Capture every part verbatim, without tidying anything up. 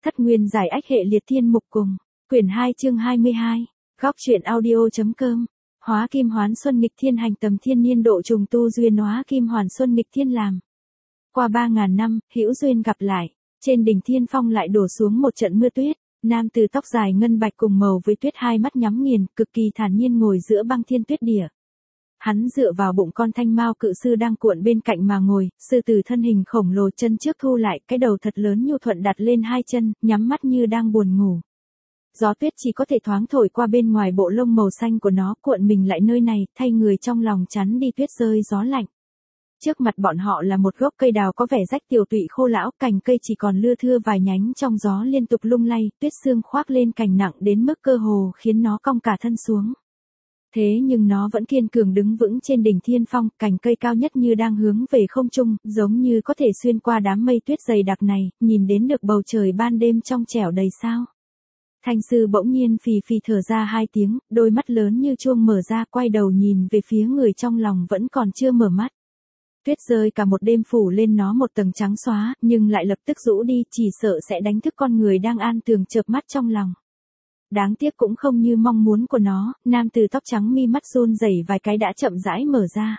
Thất nguyên giải ách hệ liệt thiên mục cùng. Quyển hai chương hai mươi hai. Góc truyện audio.com. Hóa kim hoán xuân nghịch thiên hành tầm thiên niên độ trùng tu duyên hóa kim hoàn xuân nghịch thiên làm. Qua ba ngàn năm, hữu duyên gặp lại. Trên đỉnh thiên phong lại đổ xuống một trận mưa tuyết. Nam tử tóc dài ngân bạch cùng màu với tuyết, hai mắt nhắm nghiền, cực kỳ thản nhiên ngồi giữa băng thiên tuyết địa. Hắn dựa vào bụng con thanh mao cự sư đang cuộn bên cạnh mà ngồi, sư tử thân hình khổng lồ chân trước thu lại, cái đầu thật lớn nhu thuận đặt lên hai chân, nhắm mắt như đang buồn ngủ. Gió tuyết chỉ có thể thoáng thổi qua bên ngoài bộ lông màu xanh của nó, cuộn mình lại nơi này, thay người trong lòng chắn đi tuyết rơi gió lạnh. Trước mặt bọn họ là một gốc cây đào có vẻ rách tiều tụy khô lão, cành cây chỉ còn lưa thưa vài nhánh trong gió liên tục lung lay, tuyết sương khoác lên cành nặng đến mức cơ hồ khiến nó cong cả thân xuống. Thế nhưng nó vẫn kiên cường đứng vững trên đỉnh thiên phong, cành cây cao nhất như đang hướng về không trung, giống như có thể xuyên qua đám mây tuyết dày đặc này, nhìn đến được bầu trời ban đêm trong trẻo đầy sao. Thanh sư bỗng nhiên phì phì thở ra hai tiếng, đôi mắt lớn như chuông mở ra, quay đầu nhìn về phía người trong lòng vẫn còn chưa mở mắt. Tuyết rơi cả một đêm phủ lên nó một tầng trắng xóa, nhưng lại lập tức rũ đi, chỉ sợ sẽ đánh thức con người đang an tường chợp mắt trong lòng. Đáng tiếc cũng không như mong muốn của nó, nam tử tóc trắng mi mắt run rẩy vài cái đã chậm rãi mở ra.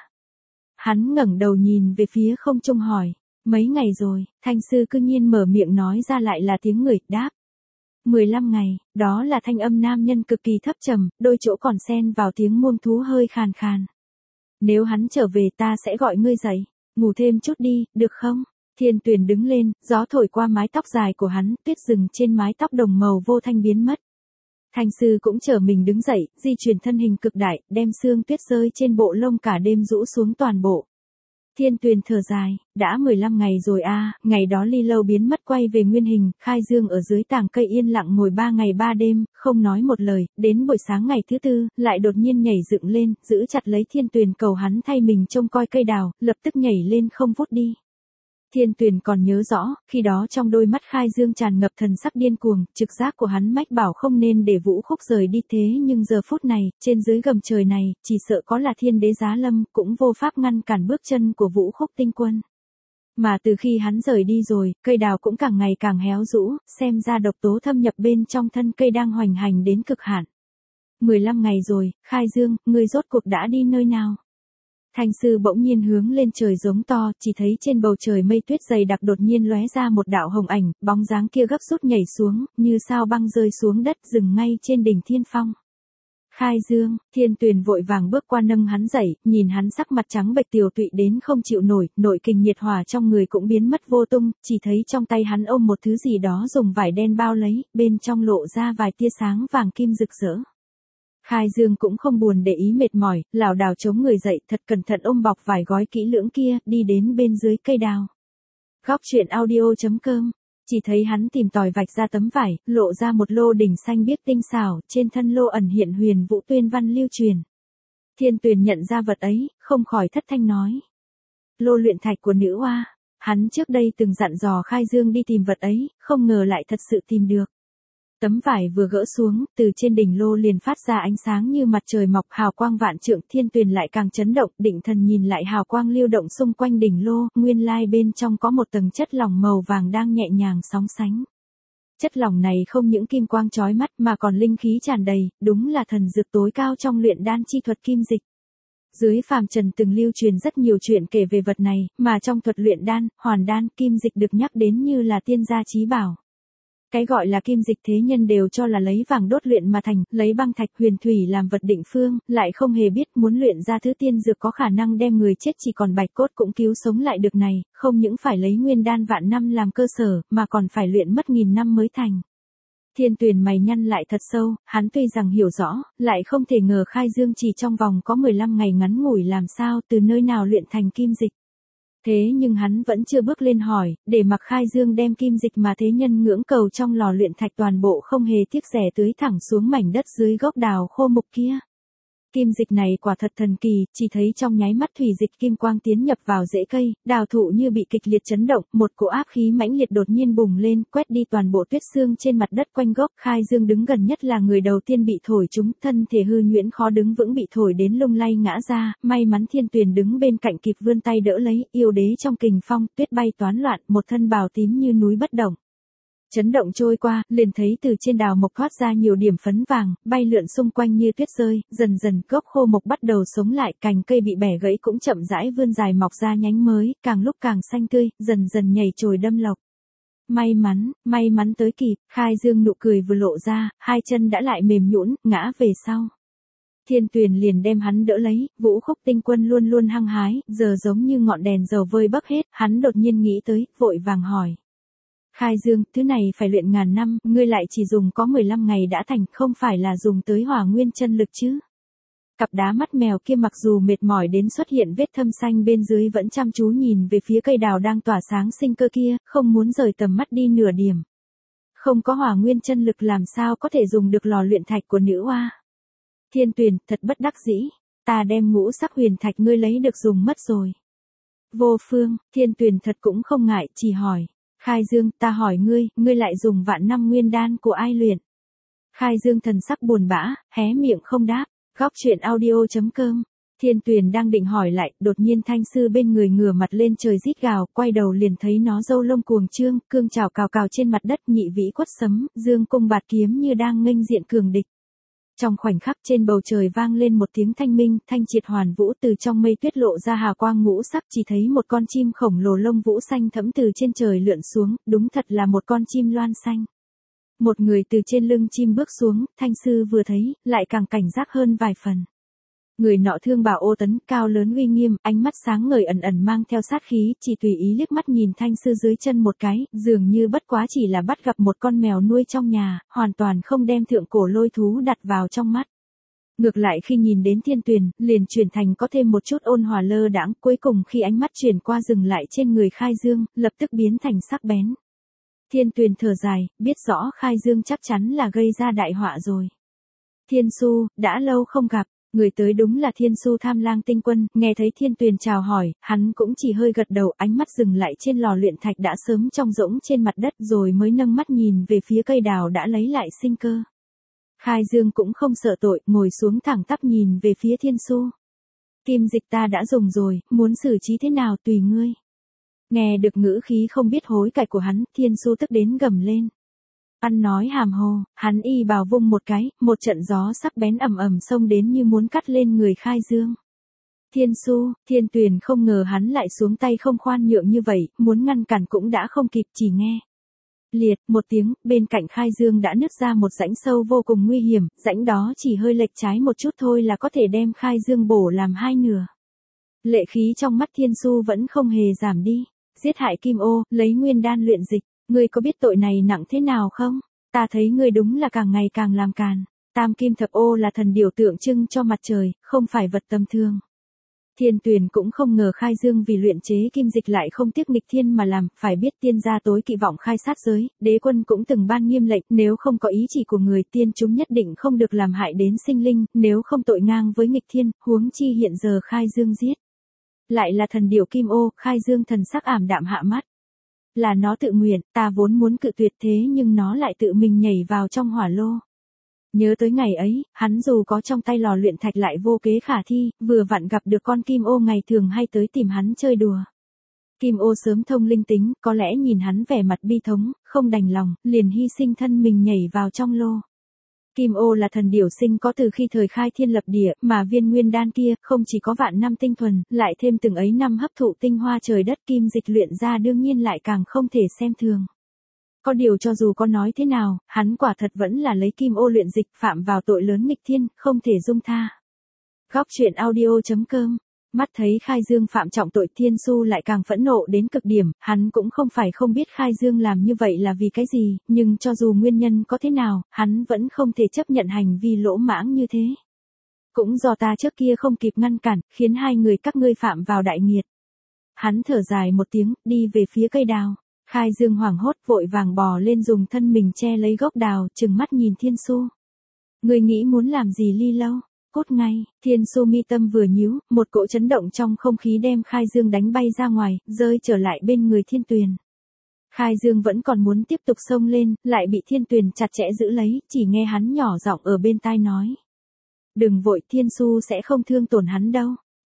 Hắn ngẩng đầu nhìn về phía không trung hỏi, mấy ngày rồi, thanh sư cư nhiên mở miệng nói ra lại là tiếng người, đáp. mười lăm ngày, đó là thanh âm nam nhân cực kỳ thấp trầm, đôi chỗ còn xen vào tiếng muông thú hơi khàn khàn. Nếu hắn trở về ta sẽ gọi ngươi dậy, ngủ thêm chút đi, được không? Thiên Tuyền đứng lên, gió thổi qua mái tóc dài của hắn, tuyết rừng trên mái tóc đồng màu vô thanh biến mất. Thanh sư cũng trở mình đứng dậy, di chuyển thân hình cực đại, đem sương tuyết rơi trên bộ lông cả đêm rũ xuống toàn bộ. Thiên Tuyền thở dài, đã mười lăm ngày rồi a, à, ngày đó ly lâu biến mất quay về nguyên hình, Khai Dương ở dưới tàng cây yên lặng ngồi ba ngày ba đêm, không nói một lời, đến buổi sáng ngày thứ tư, lại đột nhiên nhảy dựng lên, giữ chặt lấy Thiên Tuyền cầu hắn thay mình trông coi cây đào, lập tức nhảy lên không vút đi. Thiên Tuyền còn nhớ rõ, khi đó trong đôi mắt Khai Dương tràn ngập thần sắc điên cuồng, trực giác của hắn mách bảo không nên để Vũ Khúc rời đi, thế nhưng giờ phút này, trên dưới gầm trời này, chỉ sợ có là thiên đế giá lâm, cũng vô pháp ngăn cản bước chân của Vũ Khúc tinh quân. Mà từ khi hắn rời đi rồi, cây đào cũng càng ngày càng héo rũ, xem ra độc tố thâm nhập bên trong thân cây đang hoành hành đến cực hạn. mười lăm ngày rồi, Khai Dương, ngươi rốt cuộc đã đi nơi nào? Thanh sư bỗng nhiên hướng lên trời giống to, chỉ thấy trên bầu trời mây tuyết dày đặc đột nhiên lóe ra một đạo hồng ảnh, bóng dáng kia gấp rút nhảy xuống, như sao băng rơi xuống đất, dừng ngay trên đỉnh thiên phong. Khai Dương, Thiên Tuyền vội vàng bước qua nâng hắn dậy, nhìn hắn sắc mặt trắng bệch tiều tụy đến không chịu nổi, nội kình nhiệt hỏa trong người cũng biến mất vô tung, chỉ thấy trong tay hắn ôm một thứ gì đó dùng vải đen bao lấy, bên trong lộ ra vài tia sáng vàng kim rực rỡ. Khai Dương cũng không buồn để ý mệt mỏi, lảo đảo chống người dậy, thật cẩn thận ôm bọc vải gói kỹ lưỡng kia, đi đến bên dưới cây đào. Góc truyện audio.com. Chỉ thấy hắn tìm tòi vạch ra tấm vải, lộ ra một lô đỉnh xanh biếc tinh xảo, trên thân lô ẩn hiện huyền vũ tuyên văn lưu truyền. Thiên Tuyền nhận ra vật ấy, không khỏi thất thanh nói. Lô luyện thạch của nữ oa. Hắn trước đây từng dặn dò Khai Dương đi tìm vật ấy, không ngờ lại thật sự tìm được. Tấm vải vừa gỡ xuống, từ trên đỉnh lô liền phát ra ánh sáng như mặt trời mọc, hào quang vạn trượng. Thiên Tuyền lại càng chấn động, định thần nhìn lại hào quang lưu động xung quanh đỉnh lô, nguyên lai bên trong có một tầng chất lỏng màu vàng đang nhẹ nhàng sóng sánh. Chất lỏng này không những kim quang chói mắt mà còn linh khí tràn đầy, đúng là thần dược tối cao trong luyện đan chi thuật kim dịch. Dưới phàm trần từng lưu truyền rất nhiều chuyện kể về vật này, mà trong thuật luyện đan, hoàn đan, kim dịch được nhắc đến như là tiên gia chí bảo. Cái gọi là kim dịch thế nhân đều cho là lấy vàng đốt luyện mà thành, lấy băng thạch huyền thủy làm vật định phương, lại không hề biết muốn luyện ra thứ tiên dược có khả năng đem người chết chỉ còn bạch cốt cũng cứu sống lại được này, không những phải lấy nguyên đan vạn năm làm cơ sở, mà còn phải luyện mất nghìn năm mới thành. Thiên Tuyền mày nhăn lại thật sâu, hắn tuy rằng hiểu rõ, lại không thể ngờ Khai Dương chỉ trong vòng có mười lăm ngày ngắn ngủi làm sao từ nơi nào luyện thành kim dịch. Thế nhưng hắn vẫn chưa bước lên hỏi, để mặc Khai Dương đem kim dịch mà thế nhân ngưỡng cầu trong lò luyện thạch toàn bộ không hề tiếc rẻ tưới thẳng xuống mảnh đất dưới gốc đào khô mục kia. Kim dịch này quả thật thần kỳ, chỉ thấy trong nháy mắt thủy dịch kim quang tiến nhập vào rễ cây, đào thụ như bị kịch liệt chấn động, một cỗ áp khí mãnh liệt đột nhiên bùng lên, quét đi toàn bộ tuyết sương trên mặt đất quanh gốc. Khai Dương đứng gần nhất là người đầu tiên bị thổi trúng, thân thể hư nhuyễn khó đứng vững bị thổi đến lung lay ngã ra, may mắn Thiên Tuyền đứng bên cạnh kịp vươn tay đỡ lấy, yêu đế trong kình phong, tuyết bay toán loạn, một thân bào tím như núi bất động. Chấn động trôi qua, liền thấy từ trên đào mộc thoát ra nhiều điểm phấn vàng, bay lượn xung quanh như tuyết rơi, dần dần gốc khô mộc bắt đầu sống lại, cành cây bị bẻ gãy cũng chậm rãi vươn dài mọc ra nhánh mới, càng lúc càng xanh tươi, dần dần nhảy trồi đâm lộc. May mắn, may mắn tới kịp, Khai Dương nụ cười vừa lộ ra, hai chân đã lại mềm nhũn, ngã về sau. Thiên Tuyền liền đem hắn đỡ lấy, Vũ Khúc Tinh Quân luôn luôn hăng hái, giờ giống như ngọn đèn dầu vơi bấc hết, hắn đột nhiên nghĩ tới, vội vàng hỏi. Khai Dương, thứ này phải luyện ngàn năm, ngươi lại chỉ dùng có mười lăm ngày đã thành, không phải là dùng tới hỏa nguyên chân lực chứ? Cặp đá mắt mèo kia mặc dù mệt mỏi đến xuất hiện vết thâm xanh bên dưới vẫn chăm chú nhìn về phía cây đào đang tỏa sáng sinh cơ kia, không muốn rời tầm mắt đi nửa điểm. Không có hỏa nguyên chân lực làm sao có thể dùng được lò luyện thạch của nữ oa. Thiên Tuyền, thật bất đắc dĩ, ta đem ngũ sắc huyền thạch ngươi lấy được dùng mất rồi. Vô Phương, Thiên Tuyền thật cũng không ngại, chỉ hỏi. Khai Dương, ta hỏi ngươi, ngươi lại dùng vạn năm nguyên đan của ai luyện? Khai Dương thần sắc buồn bã, hé miệng không đáp. Góc truyện audio chấm com. Thiên Tuyền đang định hỏi lại, đột nhiên Thanh Sư bên người ngửa mặt lên trời rít gào, quay đầu liền thấy nó râu lông cuồng trương, cương trảo cào cào trên mặt đất, nhị vĩ quất sấm, dương cung bạt kiếm như đang nghênh diện cường địch. Trong khoảnh khắc trên bầu trời vang lên một tiếng thanh minh, thanh triệt hoàn vũ, từ trong mây tuyết lộ ra hào quang ngũ sắc, chỉ thấy một con chim khổng lồ lông vũ xanh thẫm từ trên trời lượn xuống, đúng thật là một con chim loan xanh. Một người từ trên lưng chim bước xuống, Thanh Sư vừa thấy, lại càng cảnh giác hơn vài phần. Người nọ thương bào ô tấn, cao lớn uy nghiêm, ánh mắt sáng ngời ẩn ẩn mang theo sát khí, chỉ tùy ý liếc mắt nhìn Thanh Sư dưới chân một cái, dường như bất quá chỉ là bắt gặp một con mèo nuôi trong nhà, hoàn toàn không đem thượng cổ lôi thú đặt vào trong mắt. Ngược lại khi nhìn đến Thiên Tuyền, liền chuyển thành có thêm một chút ôn hòa lơ đãng, cuối cùng khi ánh mắt chuyển qua dừng lại trên người Khai Dương, lập tức biến thành sắc bén. Thiên Tuyền thở dài, biết rõ Khai Dương chắc chắn là gây ra đại họa rồi. Thiên Su, đã lâu không gặp, người tới đúng là Thiên Su Tham Lang Tinh Quân, nghe thấy Thiên Tuyền chào hỏi, hắn cũng chỉ hơi gật đầu, ánh mắt dừng lại trên lò luyện thạch đã sớm trong rỗng trên mặt đất rồi mới nâng mắt nhìn về phía cây đào đã lấy lại sinh cơ. Khai Dương cũng không sợ tội, ngồi xuống thẳng tắp nhìn về phía Thiên Su. Kim dịch ta đã dùng rồi, muốn xử trí thế nào tùy ngươi. Nghe được ngữ khí không biết hối cải của hắn, Thiên Su tức đến gầm lên. Ăn nói hàm hồ, hắn y bào vung một cái, một trận gió sắc bén ầm ầm xông đến như muốn cắt lên người Khai Dương. Thiên Su, Thiên Tuyền không ngờ hắn lại xuống tay không khoan nhượng như vậy, muốn ngăn cản cũng đã không kịp, chỉ nghe. Liệt, một tiếng, bên cạnh Khai Dương đã nứt ra một rãnh sâu vô cùng nguy hiểm, rãnh đó chỉ hơi lệch trái một chút thôi là có thể đem Khai Dương bổ làm hai nửa. Lệ khí trong mắt Thiên Su vẫn không hề giảm đi. Giết hại Kim Ô, lấy nguyên đan luyện dịch, ngươi có biết tội này nặng thế nào không? Ta thấy ngươi đúng là càng ngày càng làm càn. Tam Kim Thập Ô là thần điểu tượng trưng cho mặt trời, không phải vật tầm thường. Thiên Tuyền cũng không ngờ Khai Dương vì luyện chế kim dịch lại không tiếc nghịch thiên mà làm, phải biết tiên gia tối kỵ vọng khai sát giới, đế quân cũng từng ban nghiêm lệnh, nếu không có ý chỉ của người tiên chúng nhất định không được làm hại đến sinh linh, nếu không tội ngang với nghịch thiên, huống chi hiện giờ Khai Dương giết. Lại là thần điểu Kim Ô, Khai Dương thần sắc ảm đạm hạ mắt. Là nó tự nguyện, ta vốn muốn cự tuyệt thế nhưng nó lại tự mình nhảy vào trong hỏa lô. Nhớ tới ngày ấy, hắn dù có trong tay lò luyện thạch lại vô kế khả thi, vừa vặn gặp được con Kim Ô ngày thường hay tới tìm hắn chơi đùa. Kim Ô sớm thông linh tính, có lẽ nhìn hắn vẻ mặt bi thống, không đành lòng, liền hy sinh thân mình nhảy vào trong lô. Kim Ô là thần điểu sinh có từ khi thời khai thiên lập địa, mà viên nguyên đan kia, không chỉ có vạn năm tinh thuần, lại thêm từng ấy năm hấp thụ tinh hoa trời đất kim dịch luyện ra đương nhiên lại càng không thể xem thường. Có điều cho dù có nói thế nào, hắn quả thật vẫn là lấy Kim Ô luyện dịch phạm vào tội lớn nghịch thiên, không thể dung tha. Góc truyện audio chấm com. Mắt thấy Khai Dương phạm trọng tội, Thiên Su lại càng phẫn nộ đến cực điểm, hắn cũng không phải không biết Khai Dương làm như vậy là vì cái gì, nhưng cho dù nguyên nhân có thế nào, hắn vẫn không thể chấp nhận hành vi lỗ mãng như thế. Cũng do ta trước kia không kịp ngăn cản, khiến hai người các ngươi phạm vào đại nghiệt. Hắn thở dài một tiếng, đi về phía cây đào. Khai Dương hoảng hốt vội vàng bò lên dùng thân mình che lấy gốc đào, trừng mắt nhìn Thiên Su. Ngươi nghĩ muốn làm gì ly lâu? Cốt ngay, Thiên Su mi tâm vừa nhíu, một cỗ chấn động trong không khí đem Khai Dương đánh bay ra ngoài, rơi trở lại bên người Thiên Tuyền. Khai Dương vẫn còn muốn tiếp tục xông lên, lại bị Thiên Tuyền chặt chẽ giữ lấy, chỉ nghe hắn nhỏ giọng ở bên tai nói. Đừng vội, Thiên Su sẽ không thương tổn hắn đâu.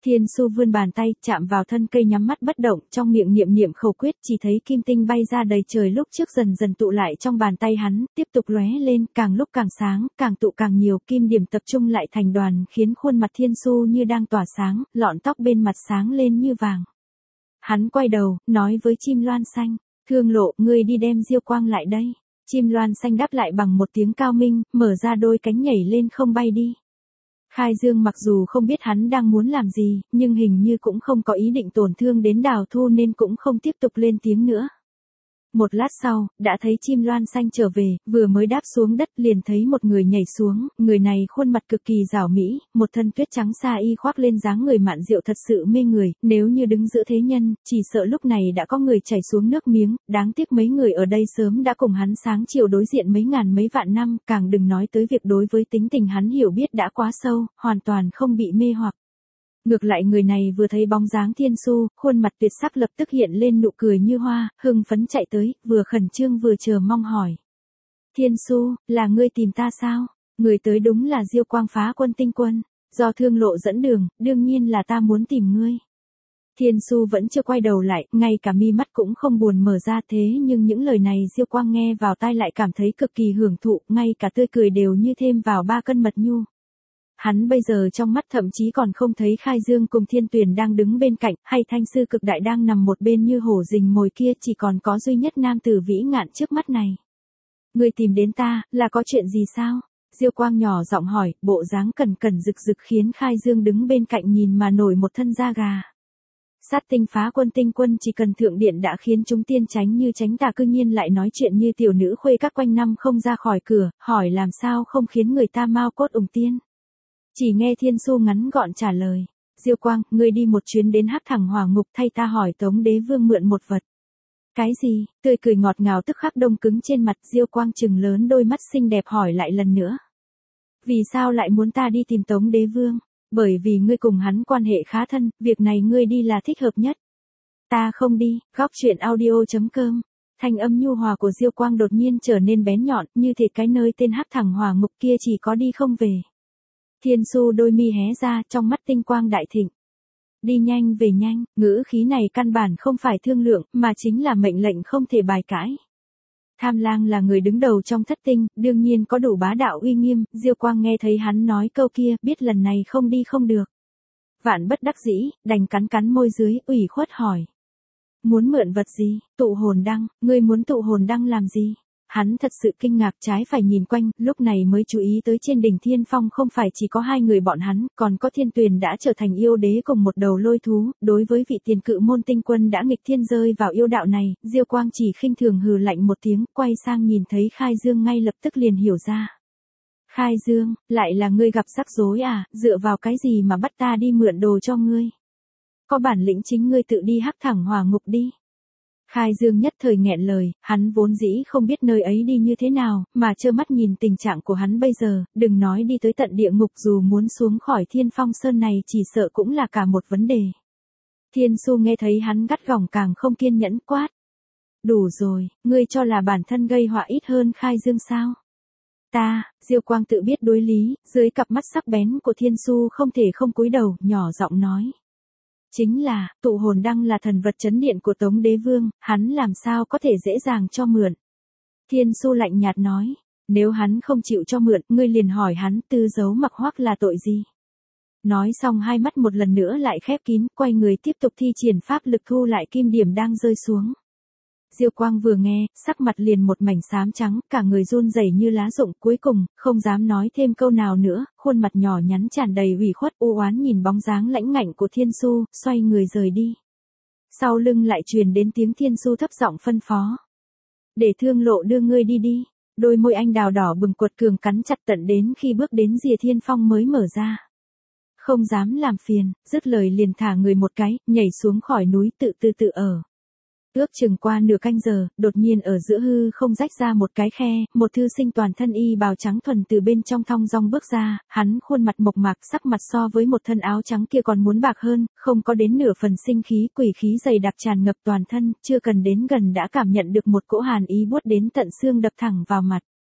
Thiên Su vươn bàn tay, chạm vào thân cây nhắm mắt bất động, trong miệng niệm niệm khẩu quyết, chỉ thấy kim tinh bay ra đầy trời lúc trước dần dần tụ lại trong bàn tay hắn, tiếp tục lóe lên, càng lúc càng sáng, càng tụ càng nhiều, kim điểm tập trung lại thành đoàn, khiến khuôn mặt Thiên Su như đang tỏa sáng, lọn tóc bên mặt sáng lên như vàng. Hắn quay đầu, nói với chim loan xanh, Thương Lộ, ngươi đi đem Diêu Quang lại đây. Chim loan xanh đáp lại bằng một tiếng cao minh, mở ra đôi cánh nhảy lên không bay đi. Khai Dương mặc dù không biết hắn đang muốn làm gì, nhưng hình như cũng không có ý định tổn thương đến Đào Thu nên cũng không tiếp tục lên tiếng nữa. Một lát sau, đã thấy chim loan xanh trở về, vừa mới đáp xuống đất liền thấy một người nhảy xuống, người này khuôn mặt cực kỳ rảo mỹ, một thân tuyết trắng sa y khoác lên dáng người mạn diệu thật sự mê người, nếu như đứng giữa thế nhân, chỉ sợ lúc này đã có người chảy xuống nước miếng, đáng tiếc mấy người ở đây sớm đã cùng hắn sáng chiều đối diện mấy ngàn mấy vạn năm, càng đừng nói tới việc đối với tính tình hắn hiểu biết đã quá sâu, hoàn toàn không bị mê hoặc. Ngược lại người này vừa thấy bóng dáng Thiên Su, khuôn mặt tuyệt sắc lập tức hiện lên nụ cười như hoa, hưng phấn chạy tới, vừa khẩn trương vừa chờ mong hỏi. Thiên Su, là ngươi tìm ta sao? Người tới đúng là Diêu Quang phá quân tinh quân, do Thương Lộ dẫn đường, đương nhiên là ta muốn tìm ngươi. Thiên Su vẫn chưa quay đầu lại, ngay cả mi mắt cũng không buồn mở ra, thế nhưng những lời này Diêu Quang nghe vào tai lại cảm thấy cực kỳ hưởng thụ, ngay cả tươi cười đều như thêm vào ba cân mật nhu. Hắn bây giờ trong mắt thậm chí còn không thấy Khai Dương cùng Thiên Tuyền đang đứng bên cạnh, hay Thanh Sư Cực Đại đang nằm một bên như hổ rình mồi kia, chỉ còn có duy nhất nam tử vĩ ngạn trước mắt này. Ngươi tìm đến ta, là có chuyện gì sao? Diêu Quang nhỏ giọng hỏi, bộ dáng cẩn cẩn rực rực khiến Khai Dương đứng bên cạnh nhìn mà nổi một thân da gà. Sát tinh phá quân tinh quân chỉ cần thượng điện đã khiến chúng tiên tránh như tránh tà, cư nhiên lại nói chuyện như tiểu nữ khuê các quanh năm không ra khỏi cửa, hỏi làm sao không khiến người ta mau cốt ủng tiên. Chỉ nghe Thiên Su ngắn gọn trả lời, Diêu Quang, ngươi đi một chuyến đến Hắc Thẳng Hỏa Ngục thay ta hỏi Tống Đế Vương mượn một vật. Cái gì? Tươi cười ngọt ngào tức khắc đông cứng trên mặt, Diêu Quang trừng lớn đôi mắt xinh đẹp hỏi lại lần nữa. Vì sao lại muốn ta đi tìm Tống Đế Vương? Bởi vì ngươi cùng hắn quan hệ khá thân, việc này ngươi đi là thích hợp nhất. Ta không đi. Góc truyện audio chấm com. Thanh âm nhu hòa của Diêu Quang đột nhiên trở nên bén nhọn, như thể cái nơi tên Hắc Thẳng Hỏa Ngục kia chỉ có đi không về. Thiên Su đôi mi hé ra, trong mắt tinh quang đại thịnh. Đi nhanh về nhanh, ngữ khí này căn bản không phải thương lượng, mà chính là mệnh lệnh không thể bài cãi. Tham Lang là người đứng đầu trong thất tinh, đương nhiên có đủ bá đạo uy nghiêm, Diêu Quang nghe thấy hắn nói câu kia, biết lần này không đi không được. Vạn bất đắc dĩ, đành cắn cắn môi dưới, ủy khuất hỏi. Muốn mượn vật gì? Tụ hồn đăng, ngươi muốn tụ hồn đăng làm gì? Hắn thật sự kinh ngạc trái phải nhìn quanh, lúc này mới chú ý tới trên đỉnh Thiên Phong không phải chỉ có hai người bọn hắn, còn có Thiên Tuyền đã trở thành yêu đế cùng một đầu lôi thú, đối với vị tiền cự môn tinh quân đã nghịch thiên rơi vào yêu đạo này, Diêu Quang chỉ khinh thường hừ lạnh một tiếng, quay sang nhìn thấy Khai Dương ngay lập tức liền hiểu ra. Khai Dương, lại là ngươi gặp rắc rối à, dựa vào cái gì mà bắt ta đi mượn đồ cho ngươi? Có bản lĩnh chính ngươi tự đi Hắc Thẳng Hỏa Ngục đi. Khai Dương nhất thời nghẹn lời, hắn vốn dĩ không biết nơi ấy đi như thế nào, mà trơ mắt nhìn tình trạng của hắn bây giờ, đừng nói đi tới tận địa ngục, dù muốn xuống khỏi Thiên Phong Sơn này chỉ sợ cũng là cả một vấn đề. Thiên Su nghe thấy hắn gắt gỏng càng không kiên nhẫn quát. Đủ rồi, ngươi cho là bản thân gây họa ít hơn Khai Dương sao? Ta, Diêu Quang tự biết đối lý, dưới cặp mắt sắc bén của Thiên Su không thể không cúi đầu, nhỏ giọng nói. Chính là, tụ hồn đăng là thần vật trấn điện của Tống Đế Vương, hắn làm sao có thể dễ dàng cho mượn. Thiên Su lạnh nhạt nói, nếu hắn không chịu cho mượn, ngươi liền hỏi hắn tư giấu mặc hoắc là tội gì. Nói xong hai mắt một lần nữa lại khép kín, quay người tiếp tục thi triển pháp lực thu lại kim điểm đang rơi xuống. Diêu Quang vừa nghe, sắc mặt liền một mảnh xám trắng, cả người run rẩy như lá rụng, cuối cùng, không dám nói thêm câu nào nữa, khuôn mặt nhỏ nhắn tràn đầy ủy khuất u oán nhìn bóng dáng lãnh ngạnh của Thiên Su, xoay người rời đi. Sau lưng lại truyền đến tiếng Thiên Su thấp giọng phân phó. Để Thương Lộ đưa ngươi đi đi, đôi môi anh đào đỏ bừng cuột cường cắn chặt tận đến khi bước đến rìa Thiên Phong mới mở ra. Không dám làm phiền, dứt lời liền thả người một cái, nhảy xuống khỏi núi tự từ tự ở. Ước chừng qua nửa canh giờ, đột nhiên ở giữa hư không rách ra một cái khe, một thư sinh toàn thân y bào trắng thuần từ bên trong thong dong bước ra, hắn khuôn mặt mộc mạc, sắc mặt so với một thân áo trắng kia còn muốn bạc hơn, không có đến nửa phần sinh khí, quỷ khí dày đặc tràn ngập toàn thân, chưa cần đến gần đã cảm nhận được một cỗ hàn ý buốt đến tận xương đập thẳng vào mặt.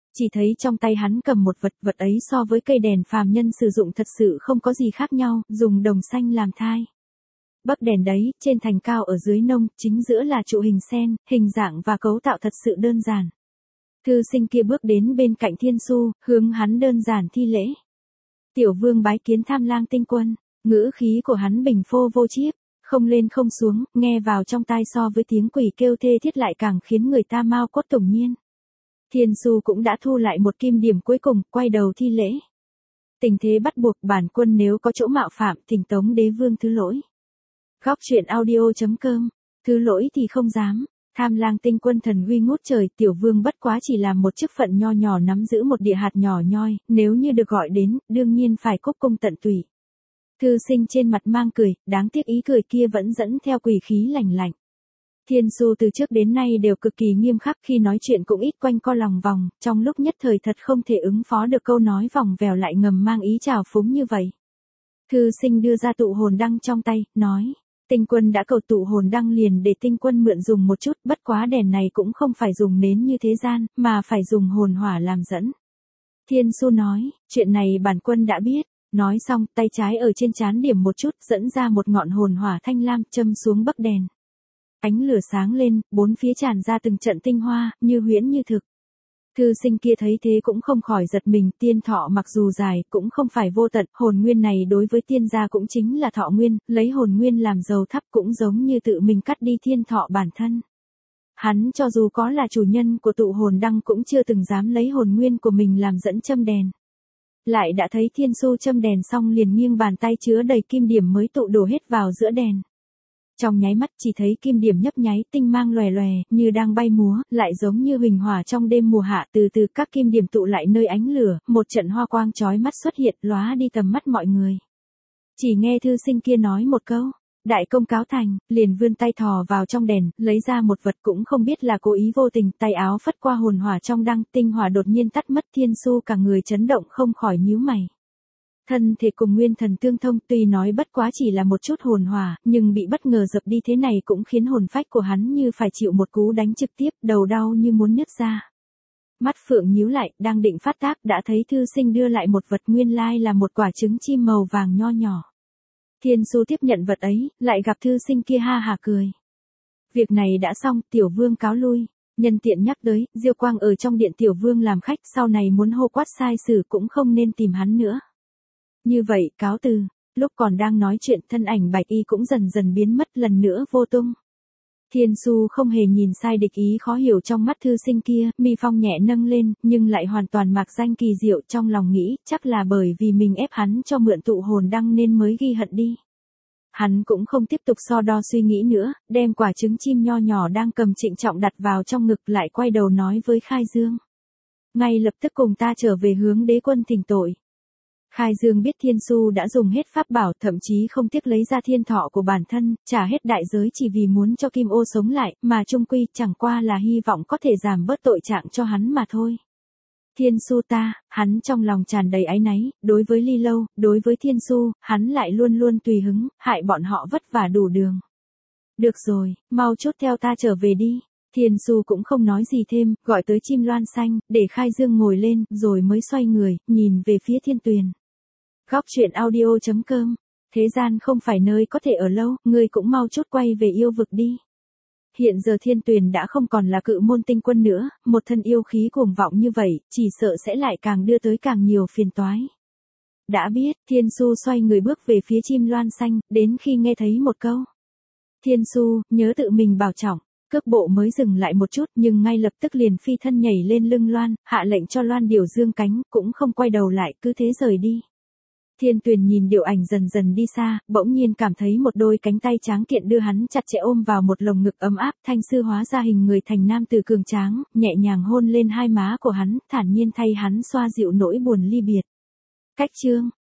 Chỉ thấy trong tay hắn cầm một vật, vật ấy so với cây đèn phàm nhân sử dụng thật sự không có gì khác nhau, dùng đồng xanh làm thai. Bấc đèn đấy, trên thành cao ở dưới nông, chính giữa là trụ hình sen, hình dạng và cấu tạo thật sự đơn giản. Thư sinh kia bước đến bên cạnh Thiên Su, hướng hắn đơn giản thi lễ. Tiểu vương bái kiến Tham Lang Tinh Quân, ngữ khí của hắn bình phô vô chiếp, không lên không xuống, nghe vào trong tai so với tiếng quỷ kêu thê thiết lại càng khiến người ta mau cốt tủng nhiên. Thiên Su cũng đã thu lại một kim điểm cuối cùng, quay đầu thi lễ. Tình thế bắt buộc, bản quân nếu có chỗ mạo phạm, thỉnh tống đế vương thứ lỗi. Góc truyện audio chấm com, thứ lỗi thì không dám. Tham Lang Tinh Quân thần uy ngút trời, tiểu vương bất quá chỉ làm một chức phận nho nhỏ nắm giữ một địa hạt nhỏ nhoi, nếu như được gọi đến, đương nhiên phải cúc cung tận tụy. Thư sinh trên mặt mang cười, đáng tiếc ý cười kia vẫn dẫn theo quỷ khí lạnh lạnh. Thiên Su từ trước đến nay đều cực kỳ nghiêm khắc, khi nói chuyện cũng ít quanh co lòng vòng, trong lúc nhất thời thật không thể ứng phó được câu nói vòng vèo lại ngầm mang ý trào phúng như vậy. Thư sinh đưa ra tụ hồn đăng trong tay, nói. Tinh Quân đã cầu tụ hồn đăng liền để Tinh Quân mượn dùng một chút, bất quá đèn này cũng không phải dùng nến như thế gian, mà phải dùng hồn hỏa làm dẫn. Thiên Su nói, chuyện này bản quân đã biết. Nói xong, tay trái ở trên trán điểm một chút, dẫn ra một ngọn hồn hỏa thanh lam, châm xuống bấc đèn. Ánh lửa sáng lên, bốn phía tràn ra từng trận tinh hoa, như huyễn như thực. Thư sinh kia thấy thế cũng không khỏi giật mình, tiên thọ mặc dù dài, cũng không phải vô tận, hồn nguyên này đối với tiên gia cũng chính là thọ nguyên, lấy hồn nguyên làm dầu thắp cũng giống như tự mình cắt đi thiên thọ bản thân. Hắn cho dù có là chủ nhân của tụ hồn đăng cũng chưa từng dám lấy hồn nguyên của mình làm dẫn châm đèn. Lại đã thấy Thiên Su châm đèn xong liền nghiêng bàn tay chứa đầy kim điểm mới tụ đổ hết vào giữa đèn. Trong nháy mắt chỉ thấy kim điểm nhấp nháy, tinh mang lòe lòe, như đang bay múa, lại giống như huỳnh hỏa trong đêm mùa hạ, từ từ các kim điểm tụ lại nơi ánh lửa, một trận hoa quang chói mắt xuất hiện, lóa đi tầm mắt mọi người. Chỉ nghe thư sinh kia nói một câu, đại công cáo thành, liền vươn tay thò vào trong đèn, lấy ra một vật cũng không biết là cố ý vô tình, tay áo phất qua hồn hỏa trong đăng, tinh hỏa đột nhiên tắt mất. Thiên Su cả người chấn động không khỏi nhíu mày. Thân thể cùng nguyên thần tương thông, tuy nói bất quá chỉ là một chút hồn hỏa, nhưng bị bất ngờ dập đi thế này cũng khiến hồn phách của hắn như phải chịu một cú đánh trực tiếp, đầu đau như muốn nứt ra. Mắt phượng nhíu lại, đang định phát tác đã thấy thư sinh đưa lại một vật, nguyên lai là một quả trứng chim màu vàng nho nhỏ. Thiên Su tiếp nhận vật ấy, lại gặp thư sinh kia ha hả cười. Việc này đã xong, tiểu vương cáo lui. Nhân tiện nhắc tới, Diêu Quang ở trong điện tiểu vương làm khách, sau này muốn hô quát sai sử cũng không nên tìm hắn nữa. Như vậy, cáo từ. Lúc còn đang nói chuyện, thân ảnh bạch y cũng dần dần biến mất, lần nữa vô tung. Thiên Su không hề nhìn sai địch ý khó hiểu trong mắt thư sinh kia, mi phong nhẹ nâng lên, nhưng lại hoàn toàn mạc danh kỳ diệu, trong lòng nghĩ, chắc là bởi vì mình ép hắn cho mượn tụ hồn đăng nên mới ghi hận đi. Hắn cũng không tiếp tục so đo suy nghĩ nữa, đem quả trứng chim nho nhỏ đang cầm trịnh trọng đặt vào trong ngực, lại quay đầu nói với Khai Dương. Ngay lập tức cùng ta trở về hướng đế quân thỉnh tội. Khai Dương biết Thiên Su đã dùng hết pháp bảo, thậm chí không tiếc lấy ra thiên thọ của bản thân, trả hết đại giới chỉ vì muốn cho Kim Ô sống lại, mà chung quy chẳng qua là hy vọng có thể giảm bớt tội trạng cho hắn mà thôi. Thiên Su ta, hắn trong lòng tràn đầy áy náy, đối với Ly Lâu, đối với Thiên Su, hắn lại luôn luôn tùy hứng, hại bọn họ vất vả đủ đường. Được rồi, mau chút theo ta trở về đi. Thiên Su cũng không nói gì thêm, gọi tới chim loan xanh, để Khai Dương ngồi lên, rồi mới xoay người, nhìn về phía Thiên Tuyền. Góc truyện audio chấm com, thế gian không phải nơi có thể ở lâu, ngươi cũng mau chút quay về yêu vực đi. Hiện giờ Thiên Tuyền đã không còn là cự môn tinh quân nữa, một thân yêu khí cuồng vọng như vậy, chỉ sợ sẽ lại càng đưa tới càng nhiều phiền toái. Đã biết, Thiên Su xoay người bước về phía chim loan xanh, đến khi nghe thấy một câu. Thiên Su, nhớ tự mình bảo trọng. Cước bộ mới dừng lại một chút nhưng ngay lập tức liền phi thân nhảy lên lưng loan, hạ lệnh cho loan điểu dương cánh, cũng không quay đầu lại, cứ thế rời đi. Thiên Tuyền nhìn điểu ảnh dần dần đi xa, bỗng nhiên cảm thấy một đôi cánh tay tráng kiện đưa hắn chặt chẽ ôm vào một lồng ngực ấm áp, Thanh Sư hóa ra hình người thành nam tử cường tráng, nhẹ nhàng hôn lên hai má của hắn, thản nhiên thay hắn xoa dịu nỗi buồn ly biệt. Cách chương